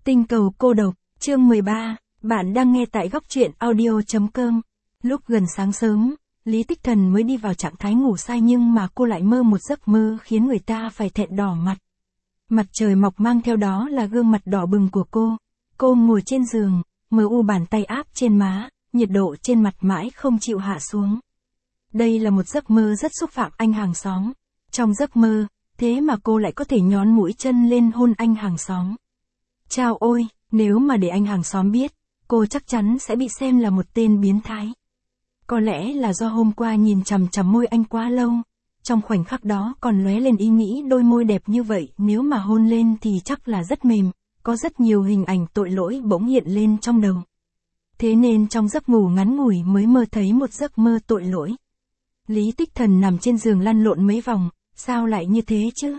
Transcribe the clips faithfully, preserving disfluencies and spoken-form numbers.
Tinh cầu cô độc, chương mười ba, bạn đang nghe tại góc truyện audio chấm com. Lúc gần sáng sớm, Lý Tích Thần mới đi vào trạng thái ngủ say nhưng mà cô lại mơ một giấc mơ khiến người ta phải thẹn đỏ mặt. Mặt trời mọc mang theo đó là gương mặt đỏ bừng của cô. Cô ngồi trên giường, mờ u bàn tay áp trên má, nhiệt độ trên mặt mãi không chịu hạ xuống. Đây là một giấc mơ rất xúc phạm anh hàng xóm. Trong giấc mơ, thế mà cô lại có thể nhón mũi chân lên hôn anh hàng xóm. Chao ôi, nếu mà để anh hàng xóm biết, cô chắc chắn sẽ bị xem là một tên biến thái. Có lẽ là do hôm qua nhìn chằm chằm môi anh quá lâu, trong khoảnh khắc đó còn lóe lên ý nghĩ đôi môi đẹp như vậy nếu mà hôn lên thì chắc là rất mềm, có rất nhiều hình ảnh tội lỗi bỗng hiện lên trong đầu. Thế nên trong giấc ngủ ngắn ngủi mới mơ thấy một giấc mơ tội lỗi. Lý Tích Thần nằm trên giường lăn lộn mấy vòng, sao lại như thế chứ?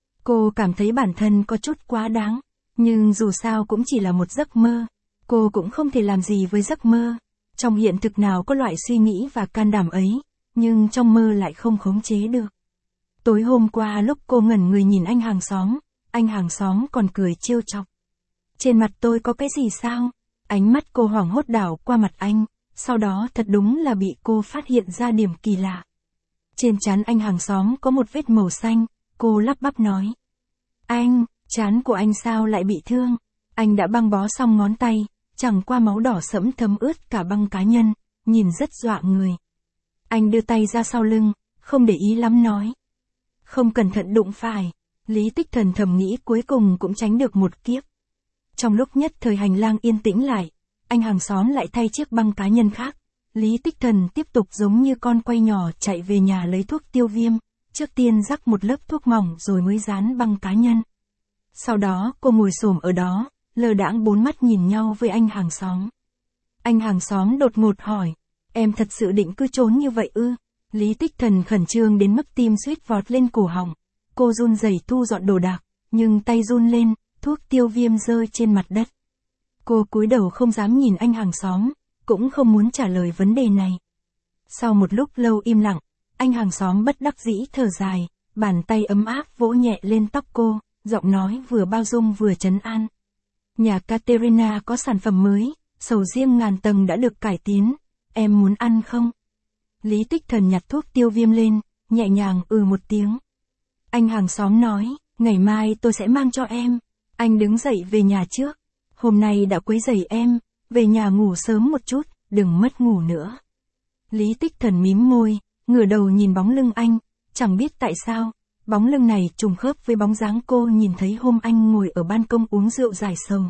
Cô cảm thấy bản thân có chút quá đáng. Nhưng dù sao cũng chỉ là một giấc mơ, cô cũng không thể làm gì với giấc mơ. Trong hiện thực nào có loại suy nghĩ và can đảm ấy, nhưng trong mơ lại không khống chế được. Tối hôm qua lúc cô ngẩn người nhìn anh hàng xóm, anh hàng xóm còn cười trêu chọc. Trên mặt tôi có cái gì sao? Ánh mắt cô hoảng hốt đảo qua mặt anh, sau đó thật đúng là bị cô phát hiện ra điểm kỳ lạ. Trên trán anh hàng xóm có một vết màu xanh, cô lắp bắp nói. Anh... Trán của anh sao lại bị thương? Anh đã băng bó xong ngón tay, chẳng qua máu đỏ sẫm thấm ướt cả băng cá nhân, nhìn rất dọa người. Anh đưa tay ra sau lưng, không để ý lắm nói. Không cẩn thận đụng phải. Lý Tích Thần thầm nghĩ cuối cùng cũng tránh được một kiếp. Trong lúc nhất thời hành lang yên tĩnh lại, anh hàng xóm lại thay chiếc băng cá nhân khác. Lý Tích Thần tiếp tục giống như con quay nhỏ chạy về nhà lấy thuốc tiêu viêm, trước tiên rắc một lớp thuốc mỏng rồi mới dán băng cá nhân. Sau đó cô ngồi xổm ở đó, lơ đãng bốn mắt nhìn nhau với anh hàng xóm. Anh hàng xóm đột ngột hỏi, em thật sự định cứ trốn như vậy ư? Lý Tích Thần khẩn trương đến mức tim suýt vọt lên cổ họng. Cô run rẩy thu dọn đồ đạc, nhưng tay run lên, thuốc tiêu viêm rơi trên mặt đất. Cô cúi đầu không dám nhìn anh hàng xóm, cũng không muốn trả lời vấn đề này. Sau một lúc lâu im lặng, anh hàng xóm bất đắc dĩ thở dài, bàn tay ấm áp vỗ nhẹ lên tóc cô. Giọng nói vừa bao dung vừa trấn an. Nhà Katerina có sản phẩm mới, sầu riêng ngàn tầng đã được cải tiến, em muốn ăn không? Lý Tích Thần nhặt thuốc tiêu viêm lên, nhẹ nhàng ừ một tiếng. Anh hàng xóm nói, ngày mai tôi sẽ mang cho em. Anh đứng dậy về nhà trước. Hôm nay đã quấy rầy em, về nhà ngủ sớm một chút, đừng mất ngủ nữa. Lý Tích Thần mím môi, ngửa đầu nhìn bóng lưng anh, chẳng biết tại sao. Bóng lưng này trùng khớp với bóng dáng cô nhìn thấy hôm anh ngồi ở ban công uống rượu giải sầu.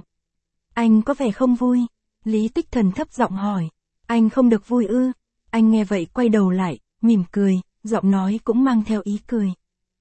Anh có vẻ không vui? Lý Tích Thần thấp giọng hỏi. Anh không được vui ư? Anh nghe vậy quay đầu lại, mỉm cười, giọng nói cũng mang theo ý cười.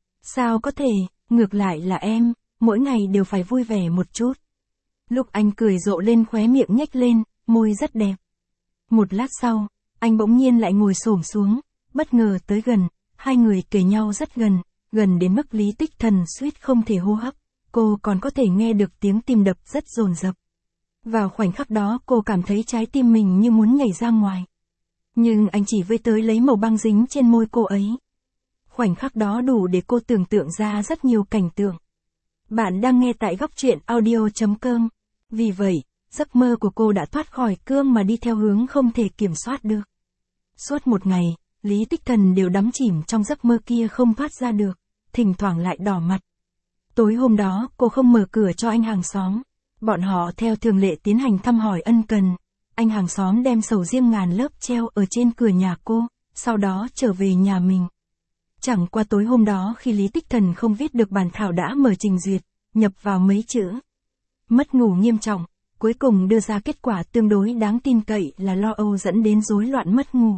Sao có thể, ngược lại là em, mỗi ngày đều phải vui vẻ một chút. Lúc anh cười rộ lên khóe miệng nhếch lên, môi rất đẹp. Một lát sau, anh bỗng nhiên lại ngồi xổm xuống, bất ngờ tới gần, hai người kề nhau rất gần. Gần đến mức Lý Tích Thần suýt không thể hô hấp, cô còn có thể nghe được tiếng tim đập rất dồn dập. Vào khoảnh khắc đó cô cảm thấy trái tim mình như muốn nhảy ra ngoài. Nhưng anh chỉ với tới lấy màu băng dính trên môi cô ấy. Khoảnh khắc đó đủ để cô tưởng tượng ra rất nhiều cảnh tượng. Bạn đang nghe tại góc truyện audio chấm com. Vì vậy, giấc mơ của cô đã thoát khỏi cương mà đi theo hướng không thể kiểm soát được. Suốt một ngày, Lý Tích Thần đều đắm chìm trong giấc mơ kia không thoát ra được, thỉnh thoảng lại đỏ mặt. Tối hôm đó, cô không mở cửa cho anh hàng xóm. Bọn họ theo thường lệ tiến hành thăm hỏi ân cần. Anh hàng xóm đem sầu riêng ngàn lớp treo ở trên cửa nhà cô, sau đó trở về nhà mình. Chẳng qua tối hôm đó khi Lý Tích Thần không viết được bản thảo đã mở trình duyệt, nhập vào mấy chữ. Mất ngủ nghiêm trọng, cuối cùng đưa ra kết quả tương đối đáng tin cậy là lo âu dẫn đến rối loạn mất ngủ.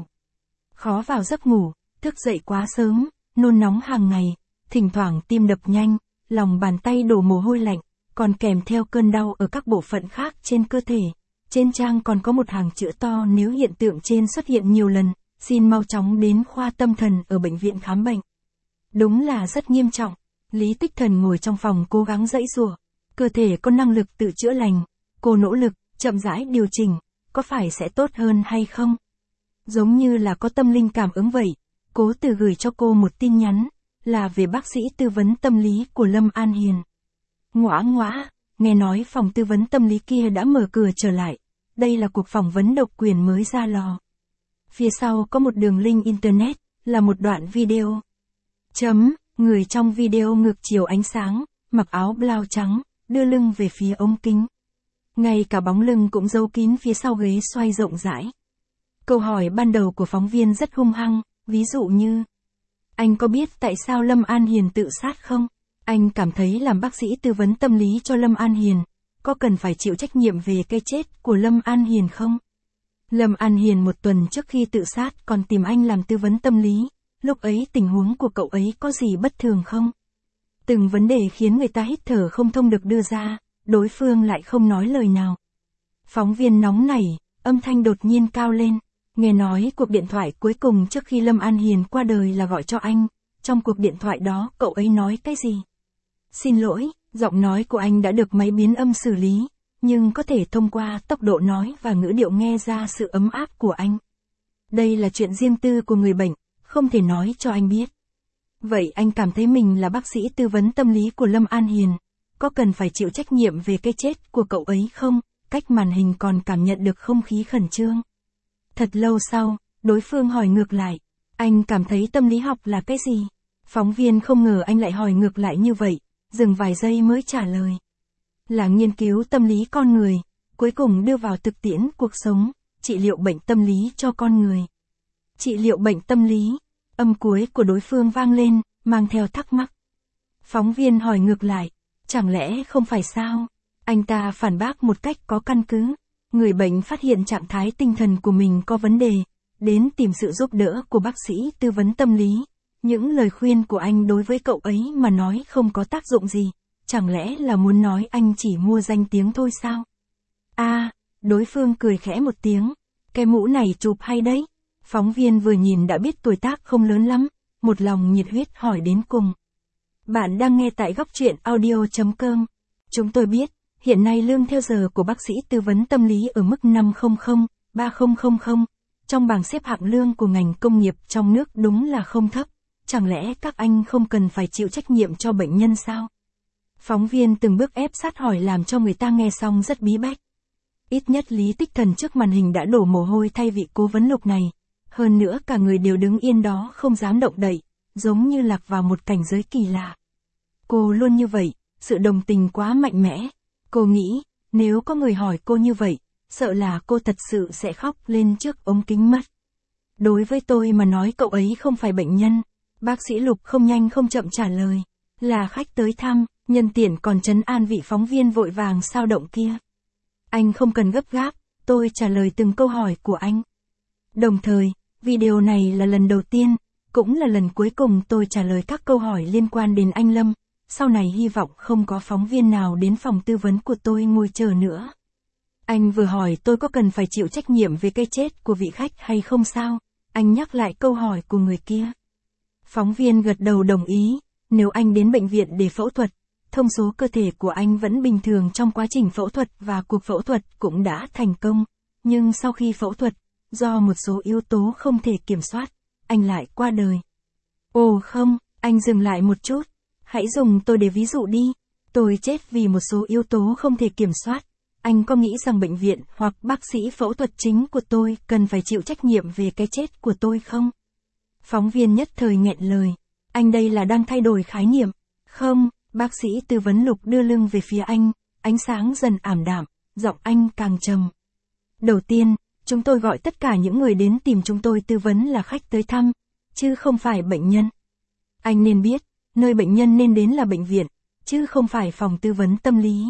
Khó vào giấc ngủ, thức dậy quá sớm, nôn nóng hàng ngày, thỉnh thoảng tim đập nhanh, lòng bàn tay đổ mồ hôi lạnh, còn kèm theo cơn đau ở các bộ phận khác trên cơ thể. Trên trang còn có một hàng chữ to nếu hiện tượng trên xuất hiện nhiều lần, xin mau chóng đến khoa tâm thần ở bệnh viện khám bệnh. Đúng là rất nghiêm trọng. Lý Tích Thần ngồi trong phòng cố gắng giãy giụa, cơ thể có năng lực tự chữa lành, cô nỗ lực, chậm rãi điều chỉnh, có phải sẽ tốt hơn hay không? Giống như là có tâm linh cảm ứng vậy, Cố Từ gửi cho cô một tin nhắn, là về bác sĩ tư vấn tâm lý của Lâm An Hiền. Ngoã ngoã, nghe nói phòng tư vấn tâm lý kia đã mở cửa trở lại. Đây là cuộc phỏng vấn độc quyền mới ra lò. Phía sau có một đường link internet, là một đoạn video. Chấm, người trong video ngược chiều ánh sáng, mặc áo blau trắng, đưa lưng về phía ống kính. Ngay cả bóng lưng cũng giấu kín phía sau ghế xoay rộng rãi. Câu hỏi ban đầu của phóng viên rất hung hăng, ví dụ như: anh có biết tại sao Lâm An Hiền tự sát không? Anh cảm thấy làm bác sĩ tư vấn tâm lý cho Lâm An Hiền, có cần phải chịu trách nhiệm về cái chết của Lâm An Hiền không? Lâm An Hiền một tuần trước khi tự sát còn tìm anh làm tư vấn tâm lý, lúc ấy tình huống của cậu ấy có gì bất thường không? Từng vấn đề khiến người ta hít thở không thông được đưa ra, đối phương lại không nói lời nào. Phóng viên nóng nảy, âm thanh đột nhiên cao lên, nghe nói cuộc điện thoại cuối cùng trước khi Lâm An Hiền qua đời là gọi cho anh, trong cuộc điện thoại đó cậu ấy nói cái gì? Xin lỗi, giọng nói của anh đã được máy biến âm xử lý, nhưng có thể thông qua tốc độ nói và ngữ điệu nghe ra sự ấm áp của anh. Đây là chuyện riêng tư của người bệnh, không thể nói cho anh biết. Vậy anh cảm thấy mình là bác sĩ tư vấn tâm lý của Lâm An Hiền, có cần phải chịu trách nhiệm về cái chết của cậu ấy không? Cách màn hình còn cảm nhận được không khí khẩn trương. Thật lâu sau, đối phương hỏi ngược lại, anh cảm thấy tâm lý học là cái gì? Phóng viên không ngờ anh lại hỏi ngược lại như vậy, dừng vài giây mới trả lời. Là nghiên cứu tâm lý con người, cuối cùng đưa vào thực tiễn cuộc sống, trị liệu bệnh tâm lý cho con người. Trị liệu bệnh tâm lý, âm cuối của đối phương vang lên, mang theo thắc mắc. Phóng viên hỏi ngược lại, chẳng lẽ không phải sao? Anh ta phản bác một cách có căn cứ. Người bệnh phát hiện trạng thái tinh thần của mình có vấn đề, đến tìm sự giúp đỡ của bác sĩ tư vấn tâm lý. Những lời khuyên của anh đối với cậu ấy mà nói không có tác dụng gì, chẳng lẽ là muốn nói anh chỉ mua danh tiếng thôi sao? A, à, đối phương cười khẽ một tiếng, cái mũ này chụp hay đấy. Phóng viên vừa nhìn đã biết tuổi tác không lớn lắm, một lòng nhiệt huyết hỏi đến cùng. Bạn đang nghe tại góc truyện audio chấm com. Chúng tôi biết, hiện nay lương theo giờ của bác sĩ tư vấn tâm lý ở mức năm trăm, ba nghìn, trong bảng xếp hạng lương của ngành công nghiệp trong nước đúng là không thấp. Chẳng lẽ các anh không cần phải chịu trách nhiệm cho bệnh nhân sao? Phóng viên từng bước ép sát hỏi làm cho người ta nghe xong rất bí bách. Ít nhất Lý Tích Thần trước màn hình đã đổ mồ hôi thay vị cố vấn Lục này. Hơn nữa cả người đều đứng yên đó không dám động đậy, giống như lạc vào một cảnh giới kỳ lạ. Cô luôn như vậy, sự đồng tình quá mạnh mẽ. Cô nghĩ, nếu có người hỏi cô như vậy, sợ là cô thật sự sẽ khóc lên trước ống kính mất. Đối với tôi mà nói cậu ấy không phải bệnh nhân. Bác sĩ Lục không nhanh không chậm trả lời. Là khách tới thăm, nhân tiện còn trấn an vị phóng viên vội vàng sao động kia. Anh không cần gấp gáp, tôi trả lời từng câu hỏi của anh. Đồng thời, video này là lần đầu tiên, cũng là lần cuối cùng tôi trả lời các câu hỏi liên quan đến anh Lâm. Sau này hy vọng không có phóng viên nào đến phòng tư vấn của tôi ngồi chờ nữa. Anh vừa hỏi tôi có cần phải chịu trách nhiệm về cái chết của vị khách hay không sao? Anh nhắc lại câu hỏi của người kia. Phóng viên gật đầu đồng ý, nếu anh đến bệnh viện để phẫu thuật, thông số cơ thể của anh vẫn bình thường trong quá trình phẫu thuật và cuộc phẫu thuật cũng đã thành công. Nhưng sau khi phẫu thuật, do một số yếu tố không thể kiểm soát, anh lại qua đời. Ồ không, anh dừng lại một chút. Hãy dùng tôi để ví dụ đi. Tôi chết vì một số yếu tố không thể kiểm soát. Anh có nghĩ rằng bệnh viện hoặc bác sĩ phẫu thuật chính của tôi cần phải chịu trách nhiệm về cái chết của tôi không? Phóng viên nhất thời nghẹn lời. Anh đây là đang thay đổi khái niệm. Không, bác sĩ tư vấn Lục đưa lưng về phía anh, ánh sáng dần ảm đạm, giọng anh càng trầm. Đầu tiên, chúng tôi gọi tất cả những người đến tìm chúng tôi tư vấn là khách tới thăm, chứ không phải bệnh nhân. Anh nên biết, nơi bệnh nhân nên đến là bệnh viện, chứ không phải phòng tư vấn tâm lý.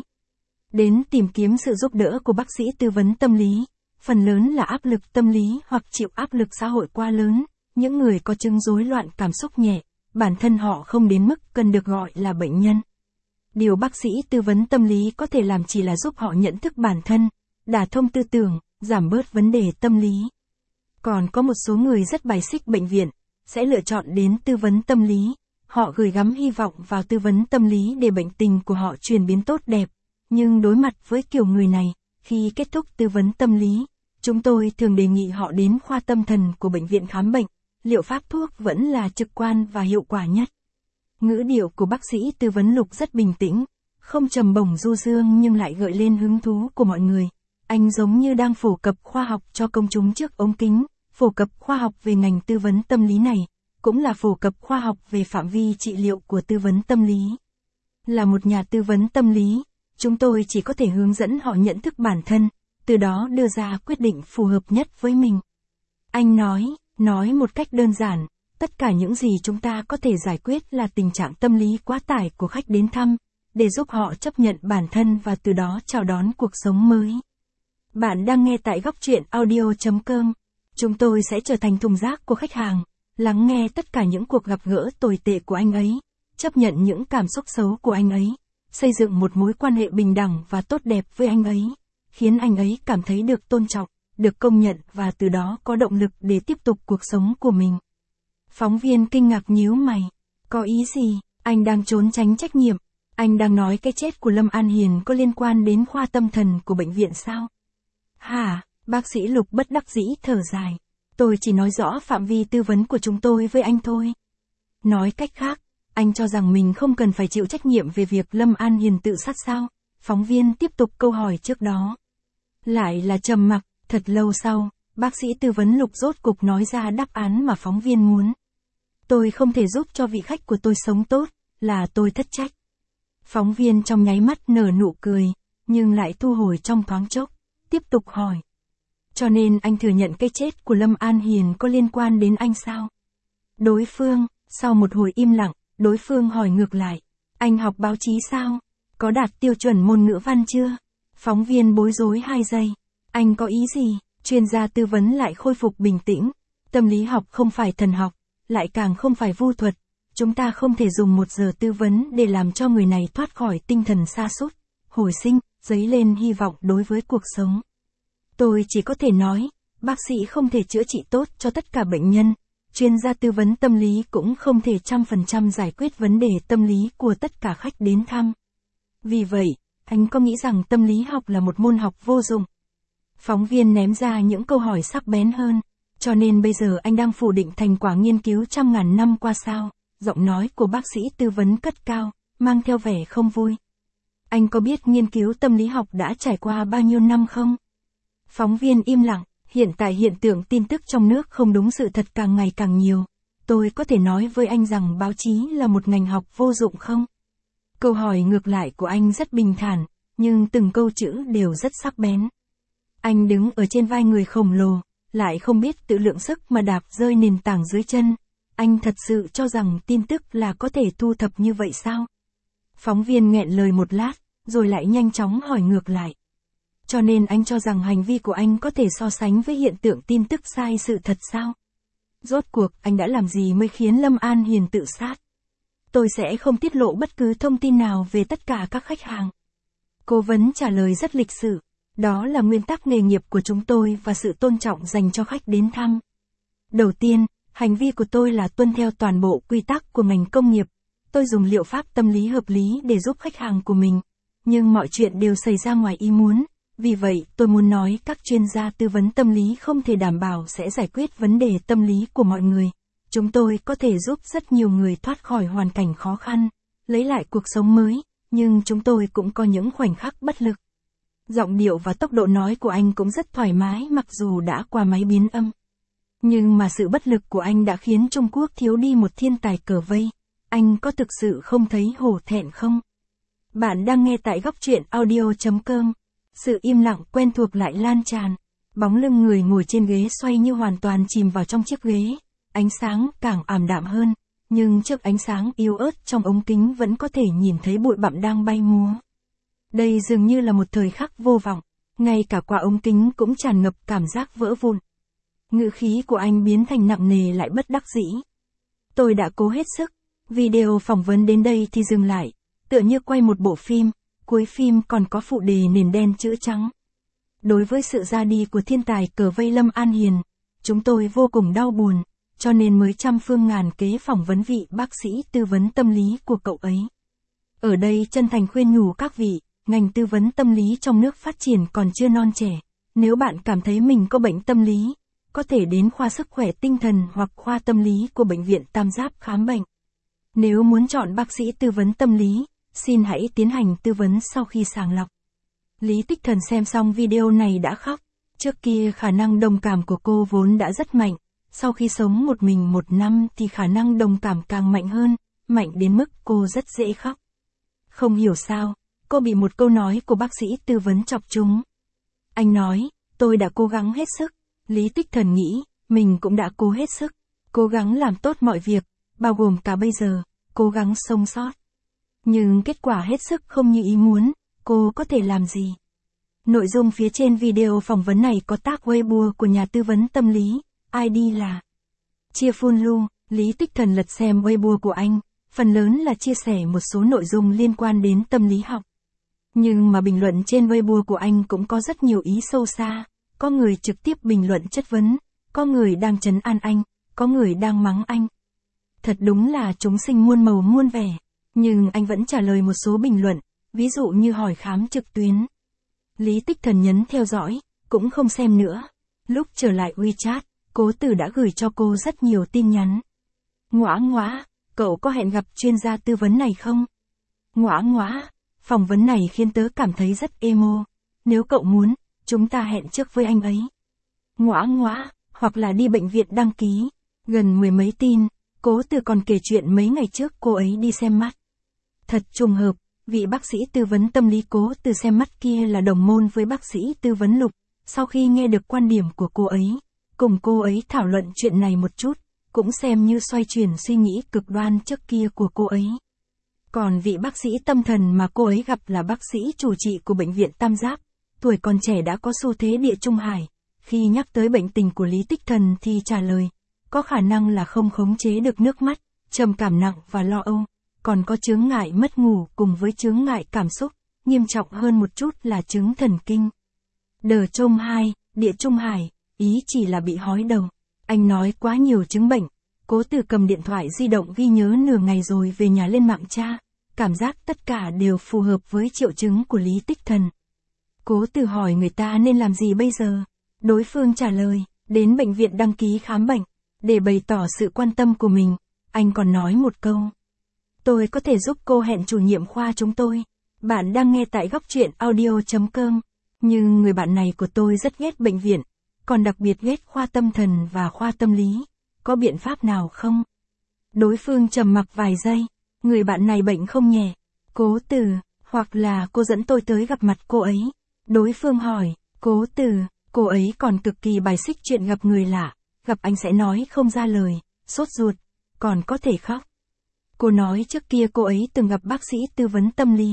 Đến tìm kiếm sự giúp đỡ của bác sĩ tư vấn tâm lý, phần lớn là áp lực tâm lý hoặc chịu áp lực xã hội quá lớn, những người có chứng rối loạn cảm xúc nhẹ, bản thân họ không đến mức cần được gọi là bệnh nhân. Điều bác sĩ tư vấn tâm lý có thể làm chỉ là giúp họ nhận thức bản thân, đả thông tư tưởng, giảm bớt vấn đề tâm lý. Còn có một số người rất bài xích bệnh viện, sẽ lựa chọn đến tư vấn tâm lý. Họ gửi gắm hy vọng vào tư vấn tâm lý để bệnh tình của họ chuyển biến tốt đẹp. Nhưng đối mặt với kiểu người này, khi kết thúc tư vấn tâm lý, chúng tôi thường đề nghị họ đến khoa tâm thần của bệnh viện khám bệnh. Liệu pháp thuốc vẫn là trực quan và hiệu quả nhất. Ngữ điệu của bác sĩ tư vấn Lục rất bình tĩnh, không trầm bổng du dương nhưng lại gợi lên hứng thú của mọi người. Anh giống như đang phổ cập khoa học cho công chúng trước ống kính, phổ cập khoa học về ngành tư vấn tâm lý này, cũng là phổ cập khoa học về phạm vi trị liệu của tư vấn tâm lý. Là một nhà tư vấn tâm lý, chúng tôi chỉ có thể hướng dẫn họ nhận thức bản thân, từ đó đưa ra quyết định phù hợp nhất với mình. Anh nói, nói một cách đơn giản, tất cả những gì chúng ta có thể giải quyết là tình trạng tâm lý quá tải của khách đến thăm, để giúp họ chấp nhận bản thân và từ đó chào đón cuộc sống mới. Bạn đang nghe tại góc chuyện audio chấm com. Chúng tôi sẽ trở thành thùng rác của khách hàng, lắng nghe tất cả những cuộc gặp gỡ tồi tệ của anh ấy, chấp nhận những cảm xúc xấu của anh ấy, xây dựng một mối quan hệ bình đẳng và tốt đẹp với anh ấy, khiến anh ấy cảm thấy được tôn trọng, được công nhận và từ đó có động lực để tiếp tục cuộc sống của mình. Phóng viên kinh ngạc nhíu mày. Có ý gì? Anh đang trốn tránh trách nhiệm. Anh đang nói cái chết của Lâm An Hiền có liên quan đến khoa tâm thần của bệnh viện sao? Hả? Bác sĩ Lục bất đắc dĩ thở dài. Tôi chỉ nói rõ phạm vi tư vấn của chúng tôi với anh thôi. Nói cách khác, anh cho rằng mình không cần phải chịu trách nhiệm về việc Lâm An Hiền tự sát sao? Phóng viên tiếp tục câu hỏi trước đó. Lại là trầm mặc, thật lâu sau, bác sĩ tư vấn Lục rốt cục nói ra đáp án mà phóng viên muốn. Tôi không thể giúp cho vị khách của tôi sống tốt, là tôi thất trách. Phóng viên trong nháy mắt nở nụ cười, nhưng lại thu hồi trong thoáng chốc, tiếp tục hỏi. Cho nên anh thừa nhận cái chết của Lâm An Hiền có liên quan đến anh sao? Đối phương, sau một hồi im lặng, đối phương hỏi ngược lại. Anh học báo chí sao? Có đạt tiêu chuẩn môn ngữ văn chưa? Phóng viên bối rối hai giây. Anh có ý gì? Chuyên gia tư vấn lại khôi phục bình tĩnh. Tâm lý học không phải thần học, lại càng không phải vu thuật. Chúng ta không thể dùng một giờ tư vấn để làm cho người này thoát khỏi tinh thần sa sút, hồi sinh, dấy lên hy vọng đối với cuộc sống. Tôi chỉ có thể nói, bác sĩ không thể chữa trị tốt cho tất cả bệnh nhân, chuyên gia tư vấn tâm lý cũng không thể trăm phần trăm giải quyết vấn đề tâm lý của tất cả khách đến thăm. Vì vậy, anh có nghĩ rằng tâm lý học là một môn học vô dụng? Phóng viên ném ra những câu hỏi sắc bén hơn, cho nên bây giờ anh đang phủ định thành quả nghiên cứu trăm ngàn năm qua sao? Giọng nói của bác sĩ tư vấn cất cao, mang theo vẻ không vui. Anh có biết nghiên cứu tâm lý học đã trải qua bao nhiêu năm không? Phóng viên im lặng, hiện tại hiện tượng tin tức trong nước không đúng sự thật càng ngày càng nhiều. Tôi có thể nói với anh rằng báo chí là một ngành học vô dụng không? Câu hỏi ngược lại của anh rất bình thản, nhưng từng câu chữ đều rất sắc bén. Anh đứng ở trên vai người khổng lồ, lại không biết tự lượng sức mà đạp rơi nền tảng dưới chân. Anh thật sự cho rằng tin tức là có thể thu thập như vậy sao? Phóng viên nghẹn lời một lát, rồi lại nhanh chóng hỏi ngược lại. Cho nên anh cho rằng hành vi của anh có thể so sánh với hiện tượng tin tức sai sự thật sao? Rốt cuộc anh đã làm gì mới khiến Lâm An Hiền tự sát? Tôi sẽ không tiết lộ bất cứ thông tin nào về tất cả các khách hàng. Cố vấn trả lời rất lịch sự. Đó là nguyên tắc nghề nghiệp của chúng tôi và sự tôn trọng dành cho khách đến thăm. Đầu tiên, hành vi của tôi là tuân theo toàn bộ quy tắc của ngành công nghiệp. Tôi dùng liệu pháp tâm lý hợp lý để giúp khách hàng của mình. Nhưng mọi chuyện đều xảy ra ngoài ý muốn. Vì vậy, tôi muốn nói các chuyên gia tư vấn tâm lý không thể đảm bảo sẽ giải quyết vấn đề tâm lý của mọi người. Chúng tôi có thể giúp rất nhiều người thoát khỏi hoàn cảnh khó khăn, lấy lại cuộc sống mới, nhưng chúng tôi cũng có những khoảnh khắc bất lực. Giọng điệu và tốc độ nói của anh cũng rất thoải mái mặc dù đã qua máy biến âm. Nhưng mà sự bất lực của anh đã khiến Trung Quốc thiếu đi một thiên tài cờ vây. Anh có thực sự không thấy hổ thẹn không? Bạn đang nghe tại góc chuyện audio chấm com. Sự im lặng quen thuộc lại lan tràn. Bóng lưng người ngồi trên ghế xoay như hoàn toàn chìm vào trong chiếc ghế. Ánh sáng càng ảm đạm hơn, nhưng trước ánh sáng yếu ớt trong ống kính vẫn có thể nhìn thấy bụi bặm đang bay múa. Đây dường như là một thời khắc vô vọng, ngay cả qua ống kính cũng tràn ngập cảm giác vỡ vụn. Ngữ khí của anh biến thành nặng nề lại bất đắc dĩ. Tôi đã cố hết sức, video phỏng vấn đến đây thì dừng lại, tựa như quay một bộ phim, cuối phim còn có phụ đề nền đen chữ trắng. Đối với sự ra đi của thiên tài cờ vây Lâm An Hiền, chúng tôi vô cùng đau buồn, cho nên mới trăm phương ngàn kế phỏng vấn vị bác sĩ tư vấn tâm lý của cậu ấy. Ở đây chân thành khuyên nhủ các vị, ngành tư vấn tâm lý trong nước phát triển còn chưa non trẻ. Nếu bạn cảm thấy mình có bệnh tâm lý, có thể đến khoa sức khỏe tinh thần hoặc khoa tâm lý của bệnh viện Tam Giáp khám bệnh. Nếu muốn chọn bác sĩ tư vấn tâm lý, Xin hãy tiến hành tư vấn sau khi sàng lọc. Lý Tích Thần xem xong video này đã khóc. Trước kia khả năng đồng cảm của cô vốn đã rất mạnh. Sau khi sống một mình một năm thì khả năng đồng cảm càng mạnh hơn, mạnh đến mức cô rất dễ khóc. Không hiểu sao, cô bị một câu nói của bác sĩ tư vấn chọc trúng. Anh nói, tôi đã cố gắng hết sức. Lý Tích Thần nghĩ, mình cũng đã cố hết sức, cố gắng làm tốt mọi việc, bao gồm cả bây giờ, cố gắng sống sót. Nhưng kết quả hết sức không như ý muốn, cô có thể làm gì? Nội dung phía trên video phỏng vấn này có tag Weibo của nhà tư vấn tâm lý, i đê là Cheerful Lu. Lý Tích Thần lật xem Weibo của anh, phần lớn là chia sẻ một số nội dung liên quan đến tâm lý học. Nhưng mà bình luận trên Weibo của anh cũng có rất nhiều ý sâu xa, có người trực tiếp bình luận chất vấn, có người đang trấn an anh, có người đang mắng anh. Thật đúng là chúng sinh muôn màu muôn vẻ, nhưng anh vẫn trả lời một số bình luận, ví dụ như hỏi khám trực tuyến. Lý Tích Thần nhấn theo dõi, cũng không xem nữa. Lúc trở lại WeChat, Cố Tử đã gửi cho cô rất nhiều tin nhắn. Ngoã ngoã, cậu có hẹn gặp chuyên gia tư vấn này không? Ngoã ngoã, phỏng vấn này khiến tớ cảm thấy rất emo. Nếu cậu muốn, chúng ta hẹn trước với anh ấy. Ngoã ngoã, hoặc là đi bệnh viện đăng ký. Gần mười mấy tin, Cố Tử còn kể chuyện mấy ngày trước cô ấy đi xem mắt. Thật trùng hợp, vị bác sĩ tư vấn tâm lý Cố Tử xem mắt kia là đồng môn với bác sĩ tư vấn Lục. Sau khi nghe được quan điểm của cô ấy, cùng cô ấy thảo luận chuyện này một chút, cũng xem như xoay chuyển suy nghĩ cực đoan trước kia của cô ấy. Còn vị bác sĩ tâm thần mà cô ấy gặp là bác sĩ chủ trị của bệnh viện Tam Giác, tuổi còn trẻ đã có xu thế địa trung hải. Khi nhắc tới bệnh tình của Lý Tích Thần thì trả lời, có khả năng là không khống chế được nước mắt, trầm cảm nặng và lo âu, còn có chướng ngại mất ngủ cùng với chướng ngại cảm xúc, nghiêm trọng hơn một chút là chứng thần kinh. Đờ trông hai, địa trung hải, ý chỉ là bị hói đầu. Anh nói quá nhiều chứng bệnh. Cố Tử cầm điện thoại di động ghi nhớ nửa ngày rồi về nhà lên mạng tra, cảm giác tất cả đều phù hợp với triệu chứng của Lý Tích Thần. Cố Tử hỏi người ta nên làm gì bây giờ? Đối phương trả lời, đến bệnh viện đăng ký khám bệnh. Để bày tỏ sự quan tâm của mình, anh còn nói một câu. Tôi có thể giúp cô hẹn chủ nhiệm khoa chúng tôi. Bạn đang nghe tại góc truyện audio chấm com. Nhưng người bạn này của tôi rất ghét bệnh viện, còn đặc biệt ghét khoa tâm thần và khoa tâm lý. Có biện pháp nào không? Đối phương trầm mặc vài giây. Người bạn này bệnh không nhẹ. Cố Tử, hoặc là cô dẫn tôi tới gặp mặt cô ấy. Đối phương hỏi, Cố Tử, cô ấy còn cực kỳ bài xích chuyện gặp người lạ. Gặp anh sẽ nói không ra lời, sốt ruột, còn có thể khóc. Cô nói trước kia cô ấy từng gặp bác sĩ tư vấn tâm lý.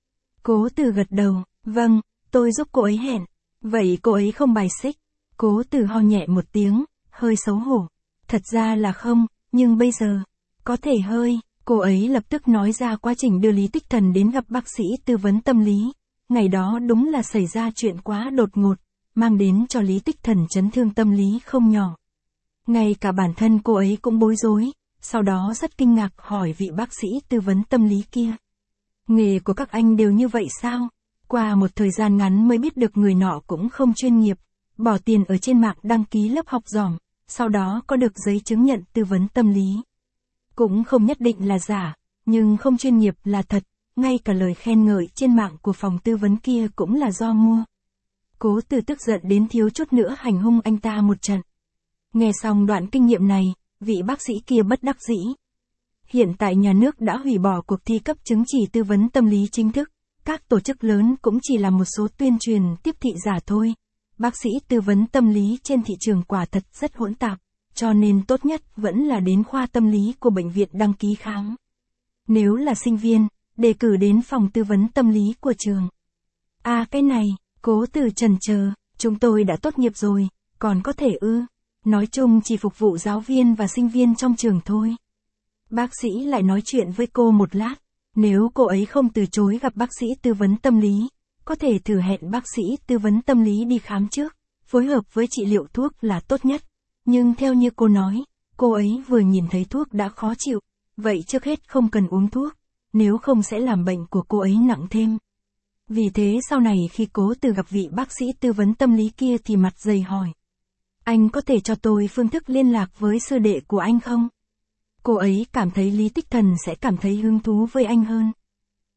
Cố Tử gật đầu, vâng, tôi giúp cô ấy hẹn. Vậy cô ấy không bài xích. Cố Tử ho nhẹ một tiếng, hơi xấu hổ. Thật ra là không, nhưng bây giờ, có thể hơi. Cô ấy lập tức nói ra quá trình đưa Lý Tích Thần đến gặp bác sĩ tư vấn tâm lý. Ngày đó đúng là xảy ra chuyện quá đột ngột, mang đến cho Lý Tích Thần chấn thương tâm lý không nhỏ. Ngay cả bản thân cô ấy cũng bối rối, sau đó rất kinh ngạc hỏi vị bác sĩ tư vấn tâm lý kia. Nghề của các anh đều như vậy sao? Qua một thời gian ngắn mới biết được người nọ cũng không chuyên nghiệp, bỏ tiền ở trên mạng đăng ký lớp học giỏm, sau đó có được giấy chứng nhận tư vấn tâm lý. Cũng không nhất định là giả, nhưng không chuyên nghiệp là thật, ngay cả lời khen ngợi trên mạng của phòng tư vấn kia cũng là do mua. Cố Tử tức giận đến thiếu chút nữa hành hung anh ta một trận. Nghe xong đoạn kinh nghiệm này, vị bác sĩ kia bất đắc dĩ. Hiện tại nhà nước đã hủy bỏ cuộc thi cấp chứng chỉ tư vấn tâm lý chính thức, các tổ chức lớn cũng chỉ là một số tuyên truyền tiếp thị giả thôi. Bác sĩ tư vấn tâm lý trên thị trường quả thật rất hỗn tạp, cho nên tốt nhất vẫn là đến khoa tâm lý của bệnh viện đăng ký khám. Nếu là sinh viên, đề cử đến phòng tư vấn tâm lý của trường. À cái này, Cố Tử chần chờ, chúng tôi đã tốt nghiệp rồi, còn có thể ư? Nói chung chỉ phục vụ giáo viên và sinh viên trong trường thôi. Bác sĩ lại nói chuyện với cô một lát, nếu cô ấy không từ chối gặp bác sĩ tư vấn tâm lý, có thể thử hẹn bác sĩ tư vấn tâm lý đi khám trước, phối hợp với trị liệu thuốc là tốt nhất. Nhưng theo như cô nói, cô ấy vừa nhìn thấy thuốc đã khó chịu, vậy trước hết không cần uống thuốc, nếu không sẽ làm bệnh của cô ấy nặng thêm. Vì thế sau này khi Cố Tử gặp vị bác sĩ tư vấn tâm lý kia thì mặt dày hỏi. Anh có thể cho tôi phương thức liên lạc với sư đệ của anh không? Cô ấy cảm thấy Lý Tích Thần sẽ cảm thấy hứng thú với anh hơn.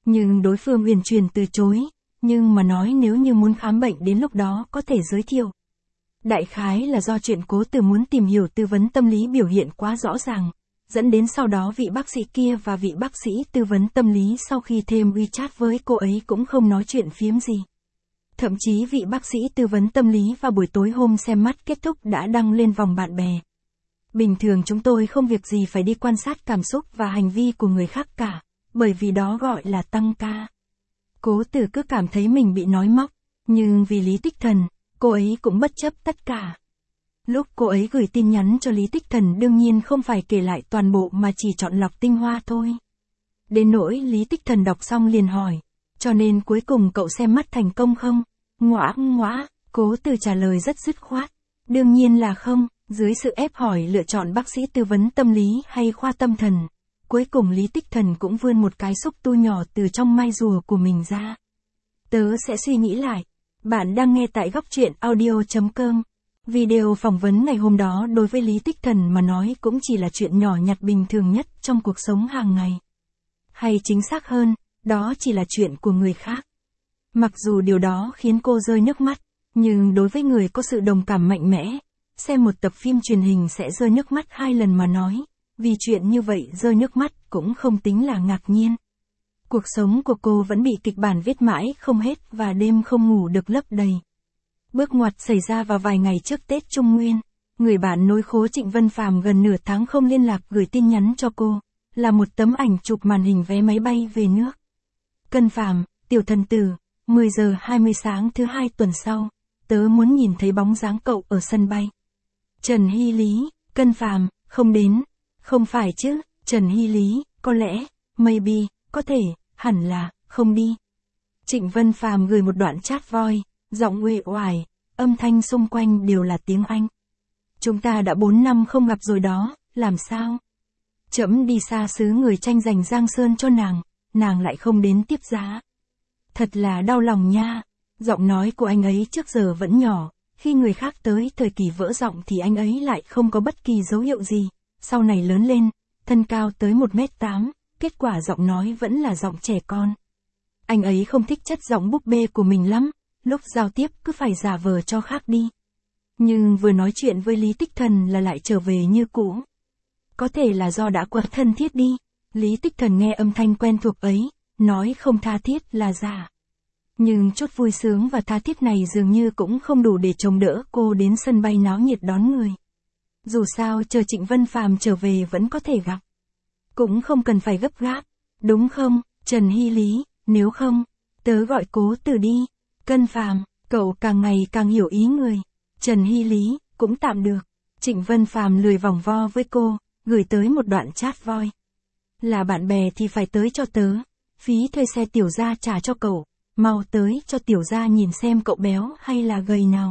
Nhưng đối phương uyển chuyển từ chối, nhưng mà nói nếu như muốn khám bệnh đến lúc đó có thể giới thiệu. Đại khái là do chuyện Cố Từ muốn tìm hiểu tư vấn tâm lý biểu hiện quá rõ ràng, dẫn đến sau đó vị bác sĩ kia và vị bác sĩ tư vấn tâm lý sau khi thêm WeChat với cô ấy cũng không nói chuyện phiếm gì. Thậm chí vị bác sĩ tư vấn tâm lý vào buổi tối hôm xem mắt kết thúc đã đăng lên vòng bạn bè. Bình thường chúng tôi không việc gì phải đi quan sát cảm xúc và hành vi của người khác cả, bởi vì đó gọi là tăng ca. Cố Từ cứ cảm thấy mình bị nói móc, nhưng vì Lý Tích Thần, cô ấy cũng bất chấp tất cả. Lúc cô ấy gửi tin nhắn cho Lý Tích Thần đương nhiên không phải kể lại toàn bộ mà chỉ chọn lọc tinh hoa thôi. Đến nỗi Lý Tích Thần đọc xong liền hỏi, cho nên cuối cùng cậu xem mắt thành công không? Ngoã ngoã, Cố Từ trả lời rất dứt khoát. Đương nhiên là không, dưới sự ép hỏi lựa chọn bác sĩ tư vấn tâm lý hay khoa tâm thần. Cuối cùng Lý Tích Thần cũng vươn một cái xúc tu nhỏ từ trong mai rùa của mình ra. Tớ sẽ suy nghĩ lại. Bạn đang nghe tại góc truyện audio chấm com. Video phỏng vấn ngày hôm đó đối với Lý Tích Thần mà nói cũng chỉ là chuyện nhỏ nhặt bình thường nhất trong cuộc sống hàng ngày. Hay chính xác hơn, đó chỉ là chuyện của người khác. Mặc dù điều đó khiến cô rơi nước mắt, nhưng đối với người có sự đồng cảm mạnh mẽ, xem một tập phim truyền hình sẽ rơi nước mắt hai lần mà nói, vì chuyện như vậy rơi nước mắt cũng không tính là ngạc nhiên. Cuộc sống của cô vẫn bị kịch bản viết mãi không hết và đêm không ngủ được lấp đầy. Bước ngoặt xảy ra vào vài ngày trước Tết Trung Nguyên. Người bạn nối khố Trịnh Vân Phàm gần nửa tháng không liên lạc gửi tin nhắn cho cô, là một tấm ảnh chụp màn hình vé máy bay về nước. Cân Phàm, tiểu thần tử, mười giờ hai mươi sáng thứ hai tuần sau, tớ muốn nhìn thấy bóng dáng cậu ở sân bay. Trần Hy Lý, Cân Phàm, không đến, không phải chứ, Trần Hy Lý, có lẽ, maybe, có thể, hẳn là, không đi. Trịnh Vân Phàm gửi một đoạn chat voice, giọng uể oải, âm thanh xung quanh đều là tiếng Anh. Chúng ta đã bốn năm không gặp rồi đó, làm sao? Trẫm đi xa xứ người tranh giành Giang Sơn cho nàng, nàng lại không đến tiếp giá. Thật là đau lòng nha. Giọng nói của anh ấy trước giờ vẫn nhỏ, khi người khác tới thời kỳ vỡ giọng thì anh ấy lại không có bất kỳ dấu hiệu gì. Sau này lớn lên, thân cao tới một mét tám, kết quả giọng nói vẫn là giọng trẻ con. Anh ấy không thích chất giọng búp bê của mình lắm, lúc giao tiếp cứ phải giả vờ cho khác đi. Nhưng vừa nói chuyện với Lý Tích Thần là lại trở về như cũ. Có thể là do đã quá thân thiết đi. Lý Tích Thần nghe âm thanh quen thuộc ấy, nói không tha thiết là giả. Nhưng chút vui sướng và tha thiết này dường như cũng không đủ để chống đỡ cô đến sân bay náo nhiệt đón người. Dù sao chờ Trịnh Vân Phàm trở về vẫn có thể gặp. Cũng không cần phải gấp gáp, đúng không, Trần Hy Lý, nếu không, tớ gọi Cố Từ đi. Cân Phàm, cậu càng ngày càng hiểu ý người. Trần Hy Lý, cũng tạm được. Trịnh Vân Phàm lười vòng vo với cô, gửi tới một đoạn chat voice. Là bạn bè thì phải tới cho tớ, phí thuê xe tiểu gia trả cho cậu, mau tới cho tiểu gia nhìn xem cậu béo hay là gầy nào.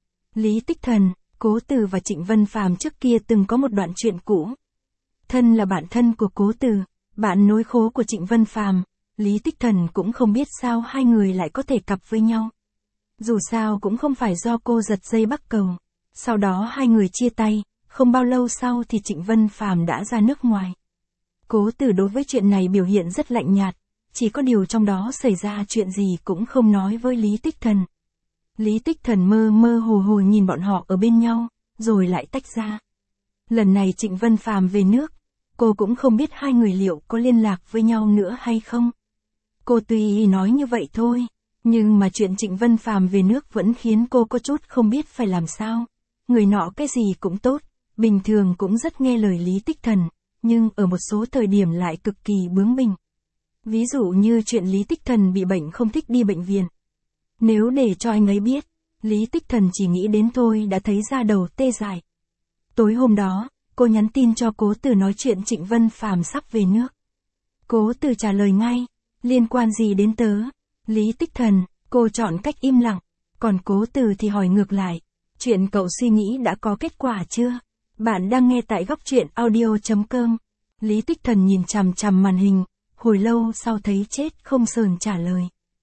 Lý Tích Thần, Cố Từ và Trịnh Vân Phàm trước kia từng có một đoạn chuyện cũ. Thân là bạn thân của Cố Từ, bạn nối khố của Trịnh Vân Phàm, Lý Tích Thần cũng không biết sao hai người lại có thể cặp với nhau. Dù sao cũng không phải do cô giật dây bắc cầu. Sau đó hai người chia tay, không bao lâu sau thì Trịnh Vân Phàm đã ra nước ngoài. Cố Từ đối với chuyện này biểu hiện rất lạnh nhạt, chỉ có điều trong đó xảy ra chuyện gì cũng không nói với Lý Tích Thần. Lý Tích Thần mơ mơ hồ hồ nhìn bọn họ ở bên nhau, rồi lại tách ra. Lần này Trịnh Vân Phàm về nước, cô cũng không biết hai người liệu có liên lạc với nhau nữa hay không. Cô tuy nói như vậy thôi, nhưng mà chuyện Trịnh Vân Phàm về nước vẫn khiến cô có chút không biết phải làm sao. Người nọ cái gì cũng tốt, bình thường cũng rất nghe lời Lý Tích Thần, nhưng ở một số thời điểm lại cực kỳ bướng bỉnh. Ví dụ như chuyện Lý Tích Thần bị bệnh không thích đi bệnh viện. Nếu để cho anh ấy biết, Lý Tích Thần chỉ nghĩ đến thôi đã thấy da đầu tê dại. Tối hôm đó, cô nhắn tin cho Cố Từ nói chuyện Trịnh Vân Phàm sắp về nước. Cố Từ trả lời ngay, liên quan gì đến tớ? Lý Tích Thần, cô chọn cách im lặng, còn Cố Từ thì hỏi ngược lại, chuyện cậu suy nghĩ đã có kết quả chưa? Bạn đang nghe tại góc truyện audio chấm com. Lý Tích Thần nhìn chằm chằm màn hình, hồi lâu sau thấy chết không sờn trả lời.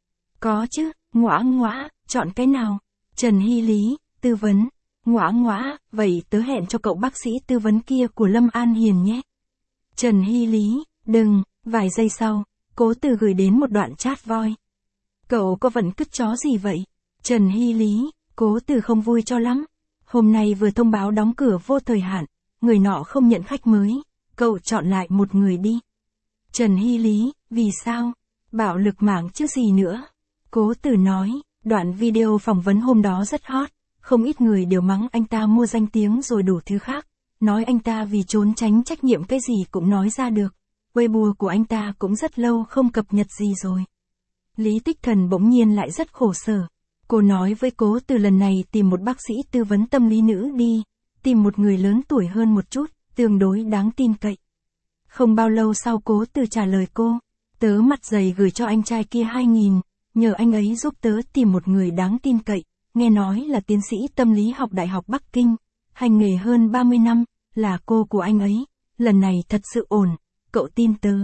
Có chứ, ngoã ngoã, chọn cái nào? Trần Hy Lý, tư vấn. Ngoã ngoã, vậy tớ hẹn cho cậu bác sĩ tư vấn kia của Lâm An Hiền nhé. Trần Hy Lý, đừng, vài giây sau, Cố Từ gửi đến một đoạn chat voice. Cậu có vẫn cứt chó gì vậy? Trần Hy Lý, Cố Từ không vui cho lắm. Hôm nay vừa thông báo đóng cửa vô thời hạn, người nọ không nhận khách mới, cậu chọn lại một người đi. Trần Hy Lý, vì sao? Bạo lực mạng chứ gì nữa. Cố Từ nói, đoạn video phỏng vấn hôm đó rất hot, không ít người đều mắng anh ta mua danh tiếng rồi đủ thứ khác, nói anh ta vì trốn tránh trách nhiệm cái gì cũng nói ra được. Weibo của anh ta cũng rất lâu không cập nhật gì rồi. Lý Tích Thần bỗng nhiên lại rất khổ sở. Cô nói với Cố Từ lần này tìm một bác sĩ tư vấn tâm lý nữ đi, tìm một người lớn tuổi hơn một chút, tương đối đáng tin cậy. Không bao lâu sau Cố Từ trả lời cô, tớ mặt dày gửi cho anh trai kia hai nghìn, nhờ anh ấy giúp tớ tìm một người đáng tin cậy, nghe nói là tiến sĩ tâm lý học Đại học Bắc Kinh, hành nghề hơn ba mươi năm, là cô của anh ấy, lần này thật sự ổn, cậu tin tớ.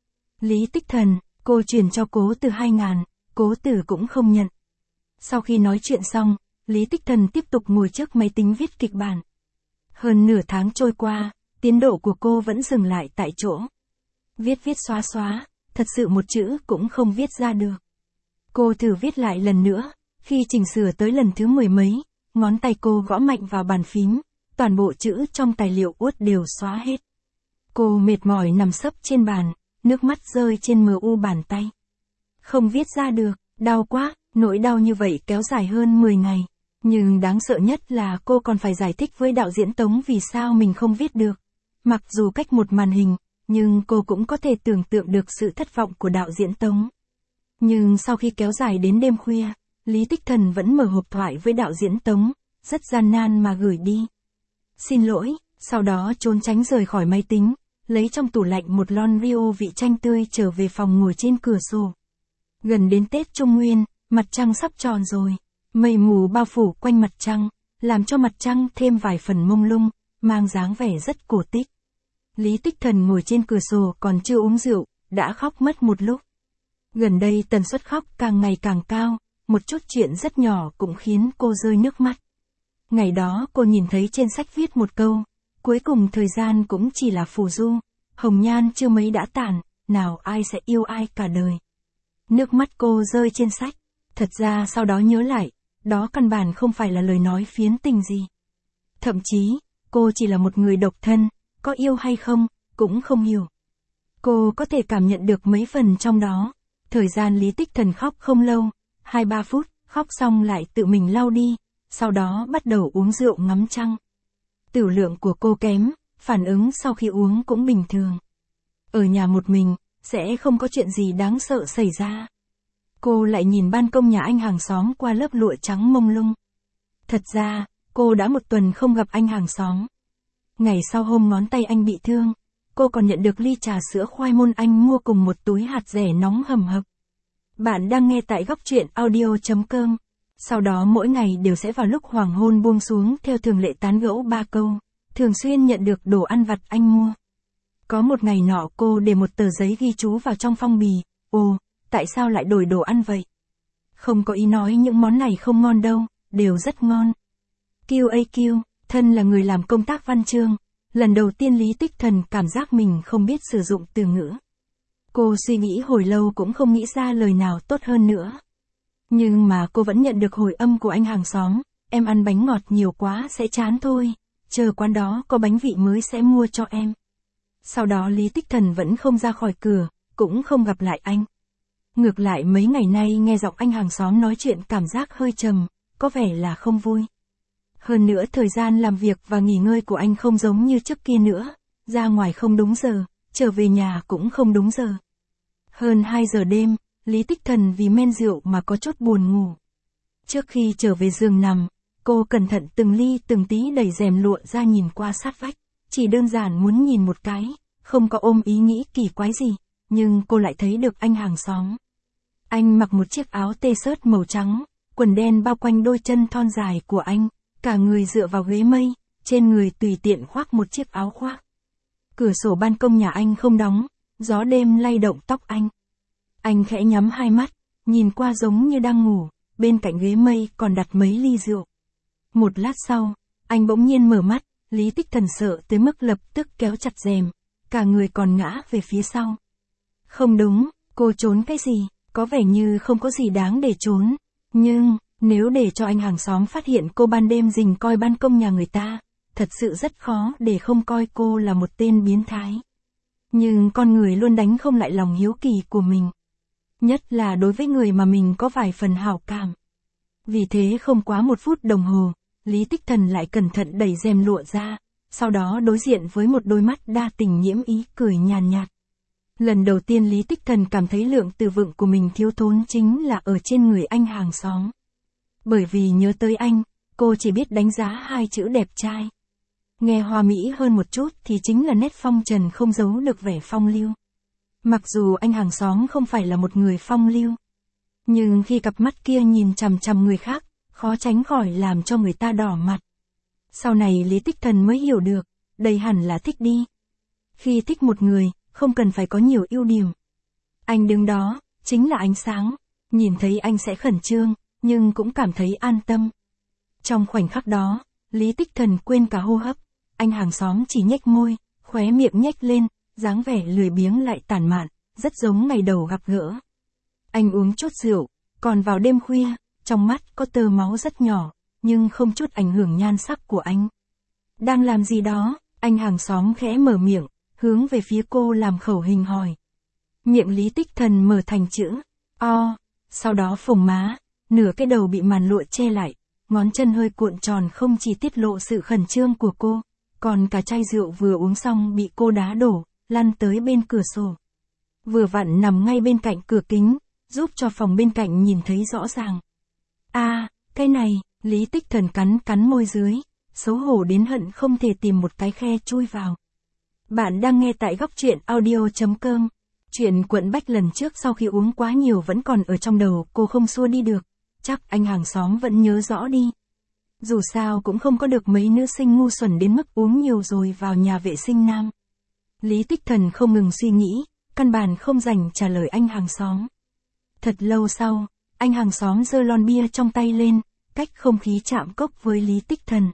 Lý Tích Thần, cô chuyển cho Cố Từ hai ngàn, Cố Từ cũng không nhận. Sau khi nói chuyện xong, Lý Tích Thần tiếp tục ngồi trước máy tính viết kịch bản. Hơn nửa tháng trôi qua, tiến độ của cô vẫn dừng lại tại chỗ. Viết viết xóa xóa, thật sự một chữ cũng không viết ra được. Cô thử viết lại lần nữa, khi chỉnh sửa tới lần thứ mười mấy, ngón tay cô gõ mạnh vào bàn phím, toàn bộ chữ trong tài liệu uất đều xóa hết. Cô mệt mỏi nằm sấp trên bàn, nước mắt rơi trên mờ u bàn tay. Không viết ra được, đau quá, nỗi đau như vậy kéo dài hơn mười ngày. Nhưng đáng sợ nhất là cô còn phải giải thích với đạo diễn Tống vì sao mình không viết được. Mặc dù cách một màn hình, nhưng cô cũng có thể tưởng tượng được sự thất vọng của đạo diễn Tống. Nhưng sau khi kéo dài đến đêm khuya, Lý Tích Thần vẫn mở hộp thoại với đạo diễn Tống, rất gian nan mà gửi đi. Xin lỗi, sau đó trốn tránh rời khỏi máy tính, lấy trong tủ lạnh một lon Rio vị chanh tươi trở về phòng ngồi trên cửa sổ. Gần đến Tết Trung Nguyên, mặt trăng sắp tròn rồi, mây mù bao phủ quanh mặt trăng, làm cho mặt trăng thêm vài phần mông lung, mang dáng vẻ rất cổ tích. Lý Tích Thần ngồi trên cửa sổ còn chưa uống rượu, đã khóc mất một lúc. Gần đây tần suất khóc càng ngày càng cao, một chút chuyện rất nhỏ cũng khiến cô rơi nước mắt. Ngày đó cô nhìn thấy trên sách viết một câu, cuối cùng thời gian cũng chỉ là phù du, hồng nhan chưa mấy đã tàn, nào ai sẽ yêu ai cả đời. Nước mắt cô rơi trên sách, thật ra sau đó nhớ lại, đó căn bản không phải là lời nói phiến tình gì. Thậm chí, cô chỉ là một người độc thân, có yêu hay không, cũng không hiểu. Cô có thể cảm nhận được mấy phần trong đó. Thời gian Lý Tích Thần khóc không lâu, hai ba phút, khóc xong lại tự mình lau đi, sau đó bắt đầu uống rượu ngắm trăng. Tửu lượng của cô kém, phản ứng sau khi uống cũng bình thường. Ở nhà một mình, sẽ không có chuyện gì đáng sợ xảy ra. Cô lại nhìn ban công nhà anh hàng xóm qua lớp lụa trắng mông lung. Thật ra, cô đã một tuần không gặp anh hàng xóm. Ngày sau hôm ngón tay anh bị thương, cô còn nhận được ly trà sữa khoai môn anh mua cùng một túi hạt dẻ nóng hầm hập. Bạn đang nghe tại góc truyện audio chấm com. Sau đó mỗi ngày đều sẽ vào lúc hoàng hôn buông xuống theo thường lệ tán gẫu ba câu, thường xuyên nhận được đồ ăn vặt anh mua. Có một ngày nọ cô để một tờ giấy ghi chú vào trong phong bì, ồ, tại sao lại đổi đồ ăn vậy? Không có ý nói những món này không ngon đâu, đều rất ngon. quy a quy, thân là người làm công tác văn chương, lần đầu tiên Lý Tích Thần cảm giác mình không biết sử dụng từ ngữ. Cô suy nghĩ hồi lâu cũng không nghĩ ra lời nào tốt hơn nữa. Nhưng mà cô vẫn nhận được hồi âm của anh hàng xóm, em ăn bánh ngọt nhiều quá sẽ chán thôi, chờ quán đó có bánh vị mới sẽ mua cho em. Sau đó Lý Tích Thần vẫn không ra khỏi cửa, cũng không gặp lại anh. Ngược lại mấy ngày nay nghe giọng anh hàng xóm nói chuyện cảm giác hơi trầm, có vẻ là không vui. Hơn nữa thời gian làm việc và nghỉ ngơi của anh không giống như trước kia nữa, ra ngoài không đúng giờ, trở về nhà cũng không đúng giờ. Hơn hai giờ đêm, Lý Tích Thần vì men rượu mà có chút buồn ngủ. Trước khi trở về giường nằm, cô cẩn thận từng ly từng tí đẩy rèm lụa ra nhìn qua sát vách, chỉ đơn giản muốn nhìn một cái, không có ôm ý nghĩ kỳ quái gì, nhưng cô lại thấy được anh hàng xóm. Anh mặc một chiếc áo t-shirt màu trắng, quần đen bao quanh đôi chân thon dài của anh, cả người dựa vào ghế mây, trên người tùy tiện khoác một chiếc áo khoác. Cửa sổ ban công nhà anh không đóng, gió đêm lay động tóc anh. Anh khẽ nhắm hai mắt, nhìn qua giống như đang ngủ, bên cạnh ghế mây còn đặt mấy ly rượu. Một lát sau, anh bỗng nhiên mở mắt, Lý Tích Thần sợ tới mức lập tức kéo chặt rèm, cả người còn ngã về phía sau. Không đúng, Cô trốn cái gì, có vẻ như không có gì đáng để trốn. Nhưng, nếu để cho anh hàng xóm phát hiện cô ban đêm rình coi ban công nhà người ta, thật sự rất khó để không coi cô là một tên biến thái. Nhưng con người luôn đánh không lại lòng hiếu kỳ của mình. Nhất là đối với người mà mình có vài phần hảo cảm. Vì thế không quá một phút đồng hồ, Lý Tích Thần lại cẩn thận đẩy rèm lụa ra, sau đó đối diện với một đôi mắt đa tình nhiễm ý cười nhàn nhạt. Lần đầu tiên Lý Tích Thần cảm thấy lượng từ vựng của mình thiếu thốn chính là ở trên người anh hàng xóm. Bởi vì nhớ tới anh, cô chỉ biết đánh giá hai chữ đẹp trai. Nghe hoa mỹ hơn một chút thì chính là nét phong trần không giấu được vẻ phong lưu. Mặc dù anh hàng xóm không phải là một người phong lưu, nhưng khi cặp mắt kia nhìn chằm chằm người khác, khó tránh khỏi làm cho người ta đỏ mặt. Sau này Lý Tích Thần mới hiểu được, đây hẳn là thích đi. Khi thích một người, không cần phải có nhiều ưu điểm. Anh đứng đó, chính là ánh sáng, nhìn thấy anh sẽ khẩn trương, nhưng cũng cảm thấy an tâm. Trong khoảnh khắc đó, Lý Tích Thần quên cả hô hấp, anh hàng xóm chỉ nhếch môi, khóe miệng nhếch lên, dáng vẻ lười biếng lại tản mạn, rất giống ngày đầu gặp gỡ. Anh uống chút rượu, còn vào đêm khuya, trong mắt có tơ máu rất nhỏ, nhưng không chút ảnh hưởng nhan sắc của anh. Đang làm gì đó, anh hàng xóm khẽ mở miệng, hướng về phía cô làm khẩu hình hỏi. Miệng Lý Tích Thần mở thành chữ O, sau đó phồng má, nửa cái đầu bị màn lụa che lại, ngón chân hơi cuộn tròn không chỉ tiết lộ sự khẩn trương của cô, còn cả chai rượu vừa uống xong bị cô đá đổ, lăn tới bên cửa sổ. Vừa vặn nằm ngay bên cạnh cửa kính, giúp cho phòng bên cạnh nhìn thấy rõ ràng. À, cái này, Lý Tích Thần cắn cắn môi dưới, xấu hổ đến hận không thể tìm một cái khe chui vào. Bạn đang nghe tại góc truyện audio chấm com. Chuyện Quận Bách lần trước sau khi uống quá nhiều vẫn còn ở trong đầu, cô không xua đi được. Chắc anh hàng xóm vẫn nhớ rõ đi. Dù sao cũng không có được mấy nữ sinh ngu xuẩn đến mức uống nhiều rồi vào nhà vệ sinh nam. Lý Tích Thần không ngừng suy nghĩ, căn bản không dành trả lời anh hàng xóm. Thật lâu sau, anh hàng xóm giơ lon bia trong tay lên, cách không khí chạm cốc với Lý Tích Thần.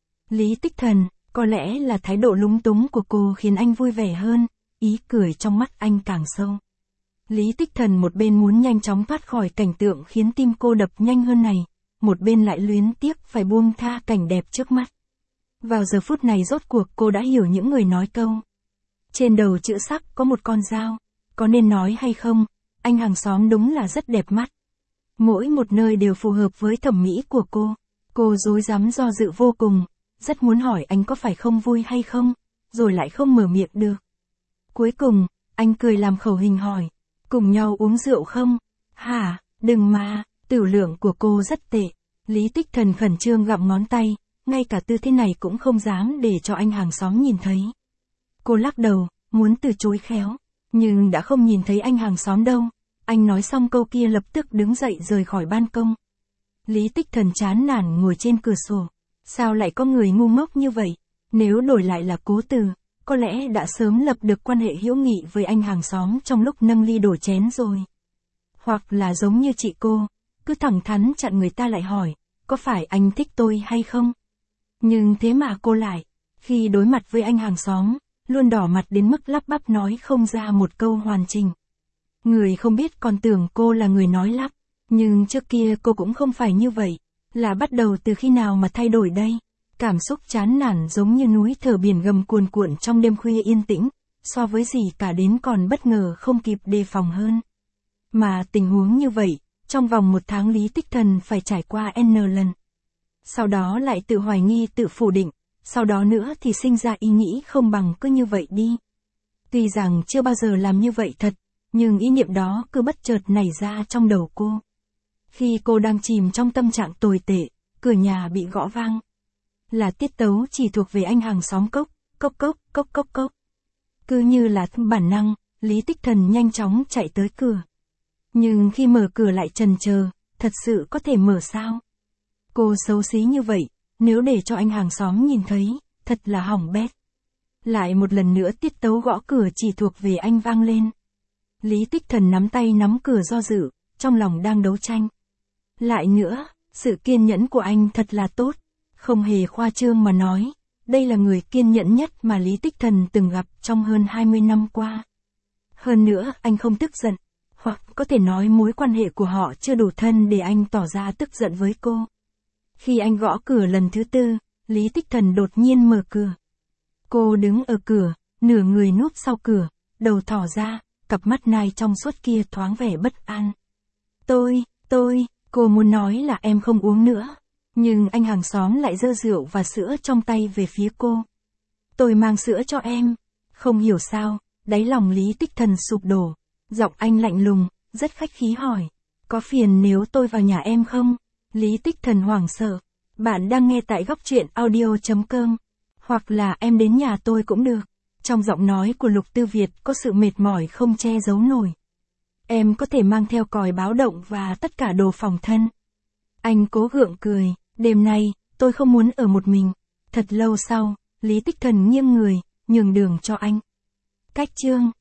Lý Tích Thần, có lẽ là thái độ lúng túng của cô khiến anh vui vẻ hơn, ý cười trong mắt anh càng sâu. Lý Tích Thần một bên muốn nhanh chóng thoát khỏi cảnh tượng khiến tim cô đập nhanh hơn này, một bên lại luyến tiếc phải buông tha cảnh đẹp trước mắt. Vào giờ phút này rốt cuộc cô đã hiểu những người nói câu. Trên đầu chữ sắc có một con dao, có nên nói hay không, anh hàng xóm đúng là rất đẹp mắt. Mỗi một nơi đều phù hợp với thẩm mỹ của cô. Cô rối rắm do dự vô cùng, rất muốn hỏi anh có phải không vui hay không, rồi lại không mở miệng được. Cuối cùng, anh cười làm khẩu hình hỏi, cùng nhau uống rượu không? Hả, đừng mà, tiểu lượng của cô rất tệ. Lý Tích Thần khẩn trương gặm ngón tay, ngay cả tư thế này cũng không dám để cho anh hàng xóm nhìn thấy. Cô lắc đầu, muốn từ chối khéo, nhưng đã không nhìn thấy anh hàng xóm đâu. Anh nói xong câu kia lập tức đứng dậy rời khỏi ban công. Lý Tích Thần chán nản ngồi trên cửa sổ. Sao lại có người ngu ngốc như vậy? Nếu đổi lại là Cố Từ, có lẽ đã sớm lập được quan hệ hữu nghị với anh hàng xóm trong lúc nâng ly đổ chén rồi. Hoặc là giống như chị cô, cứ thẳng thắn chặn người ta lại hỏi, có phải anh thích tôi hay không? Nhưng thế mà cô lại, khi đối mặt với anh hàng xóm, luôn đỏ mặt đến mức lắp bắp nói không ra một câu hoàn chỉnh. Người không biết còn tưởng cô là người nói lắp, nhưng trước kia cô cũng không phải như vậy. Là bắt đầu từ khi nào mà thay đổi đây? Cảm xúc chán nản giống như núi thở biển gầm cuồn cuộn trong đêm khuya yên tĩnh, so với gì cả đến còn bất ngờ không kịp đề phòng hơn. Mà tình huống như vậy, trong vòng một tháng Lý Tích Thần phải trải qua N lần. Sau đó lại tự hoài nghi tự phủ định, sau đó nữa thì sinh ra ý nghĩ không bằng cứ như vậy đi. Tuy rằng chưa bao giờ làm như vậy thật, nhưng ý niệm đó cứ bất chợt nảy ra trong đầu cô. Khi cô đang chìm trong tâm trạng tồi tệ, cửa nhà bị gõ vang. Là tiết tấu chỉ thuộc về anh hàng xóm cốc, cốc cốc, cốc cốc cốc. Cứ như là bản năng, Lý Tích Thần nhanh chóng chạy tới cửa. Nhưng khi mở cửa lại chần chờ, thật sự có thể mở sao? Cô xấu xí như vậy, nếu để cho anh hàng xóm nhìn thấy, thật là hỏng bét. Lại một lần nữa tiết tấu gõ cửa chỉ thuộc về anh vang lên. Lý Tích Thần nắm tay nắm cửa do dự, trong lòng đang đấu tranh. Lại nữa, sự kiên nhẫn của anh thật là tốt, không hề khoa trương mà nói, đây là người kiên nhẫn nhất mà Lý Tích Thần từng gặp trong hơn hai mươi năm qua. Hơn nữa, anh không tức giận, Hoặc có thể nói mối quan hệ của họ chưa đủ thân để anh tỏ ra tức giận với cô. Khi anh gõ cửa lần thứ tư, Lý Tích Thần đột nhiên mở cửa. Cô đứng ở cửa, nửa người núp sau cửa, đầu thỏ ra, cặp mắt nai trong suốt kia thoáng vẻ bất an. Tôi, tôi, cô muốn nói là em không uống nữa. Nhưng anh hàng xóm lại giơ rượu và sữa trong tay về phía cô. Tôi mang sữa cho em. Không hiểu sao, đáy lòng Lý Tích Thần sụp đổ. Giọng anh lạnh lùng, rất khách khí hỏi. Có phiền nếu tôi vào nhà em không? Lý Tích Thần hoảng sợ. Bạn đang nghe tại góc truyện audio chấm com. Hoặc là em đến nhà tôi cũng được. Trong giọng nói của Lục Tư Việt có sự mệt mỏi không che giấu nổi. Em có thể mang theo còi báo động và tất cả đồ phòng thân. Anh cố gượng cười. Đêm nay, tôi không muốn ở một mình. Thật lâu sau, Lý Tích Thần nghiêng người, nhường đường cho anh. Cách chương